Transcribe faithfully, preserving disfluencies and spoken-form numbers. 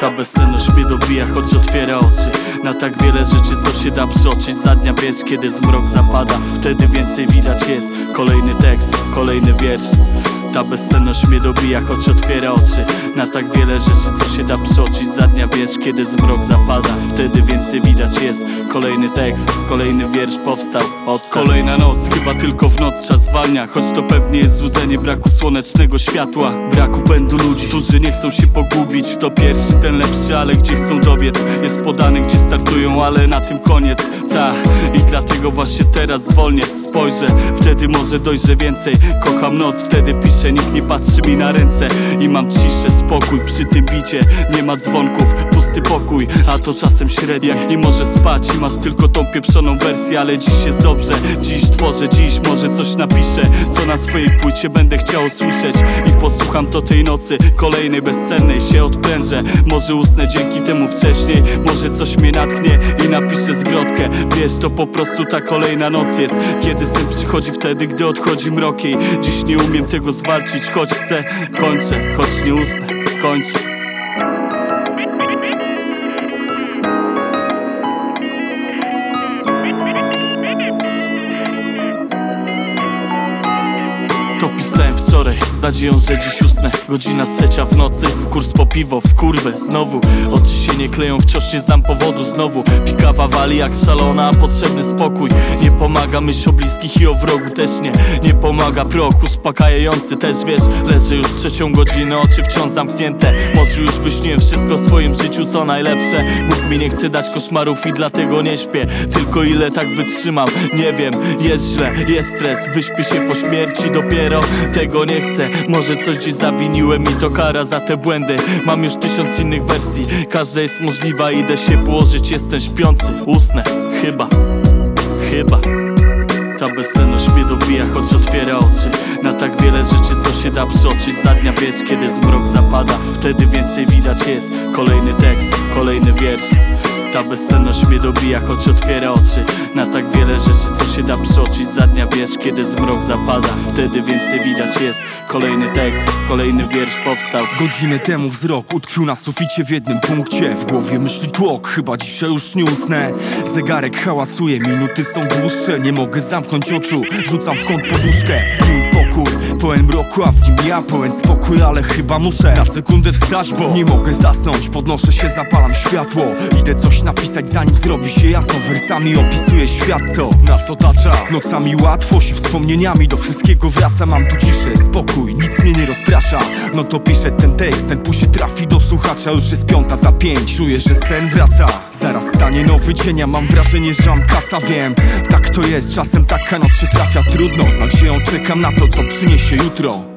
Ta bezsenność mnie dobija, choć otwiera oczy na tak wiele rzeczy, co się da przeoczyć. Za dnia wiesz, kiedy zmrok zapada, wtedy więcej widać jest. Kolejny tekst, kolejny wiersz. Ta bezsenność mnie dobija, choć otwiera oczy na tak wiele rzeczy, co się da przeoczyć. Za dnia wiesz, kiedy zmrok zapada, wtedy więcej widać jest. Kolejny tekst, kolejny wiersz powstał od Kolejna noc, chyba tylko w noc czas zwalnia, choć to pewnie jest złudzenie braku słonecznego światła, braku pędu ludzi, którzy nie chcą się pogubić. To pierwszy, ten lepszy, ale gdzie chcą dobiec. Jest podany, gdzie startują, ale na tym koniec. Ta, i dlatego właśnie teraz zwolnię, spojrzę, wtedy może dojrzę więcej. Kocham noc, wtedy piszę, nikt nie patrzy mi na ręce. I mam ciszę, spokój przy tym bicie. Nie ma dzwonków, pusty pokój, a to czasem średnio. Jak nie możesz spać i masz tylko tą pieprzoną wersję, ale dziś jest dobrze, dziś tworzę, dziś może coś napiszę, co na swojej płycie będę chciał usłyszeć. I posłucham to tej nocy, kolejnej bezcennej, się odprężę. Może usnę dzięki temu wcześniej, może coś mnie natchnie i napiszę zwrotkę. Wiesz, to po prostu ta kolejna noc jest, kiedy sen przychodzi wtedy, gdy odchodzi mrokiej. Dziś nie umiem tego zwalczyć, choć chcę, kończę, choć nie usnę, kończę. To pisałem wczoraj, z nadzieją, że dziś usnę. Godzina trzecia w nocy, kurs po piwo, w kurwę znowu. Oczy się nie kleją, wciąż nie znam powodu znowu. Pikawa wali jak szalona, a potrzebny spokój. Nie pomaga myśl o bliskich i o wrogu też nie. Nie pomaga proch uspokajający też, wiesz. Leżę już trzecią godzinę, oczy wciąż zamknięte. Może już wyśniłem wszystko w swoim życiu, co najlepsze. Bóg mi nie chce dać koszmarów i dlatego nie śpię. Tylko ile tak wytrzymam, nie wiem. Jest źle, jest stres, wyśpię się po śmierci dopiero. Tego nie chcę, może coś dziś zawiniłem i to kara za te błędy. Mam już tysiąc innych wersji, każda jest możliwa. Idę się położyć, jestem śpiący, usnę, chyba, chyba. Ta bezsenność mnie dobija, choć otwiera oczy na tak wiele rzeczy, co się da przeoczyć. Za dnia wiesz, kiedy zmrok zapada, wtedy więcej widać jest. Kolejny tekst, kolejny wiersz. Ta bezsenność mnie dobija, choć otwiera oczy na tak wiele rzeczy, co się da przeoczyć. Za dnia wiesz, kiedy zmrok zapada, wtedy więcej widać jest. Kolejny tekst, kolejny wiersz powstał. Godzinę temu wzrok utkwił na suficie w jednym punkcie. W głowie myśli tłok, chyba dzisiaj już nie usnę. Zegarek hałasuje, minuty są dłuższe. Nie mogę zamknąć oczu, rzucam w kąt poduszkę. Mój pokój, pełen mroku, a w nim ja pełen spokój. Ale chyba muszę na sekundę wstać, bo nie mogę zasnąć. Podnoszę się, zapalam światło, idę coś napisać, zanim zrobi się jasno. Wersami opisuję świat, co nas otacza. Nocami łatwość, wspomnieniami do wszystkiego wraca. Mam tu ciszę, spokój, nic mnie nie rozprasza. No to piszę ten tekst, ten później trafi do słuchacza. Już jest piąta za pięć, czuję, że sen wraca. Zaraz stanie nowy dzień, ja mam wrażenie, że mam kaca. Wiem, tak to jest, czasem taka noc się trafia. Trudno, z nadzieją czekam na to, co przyniesie jutro.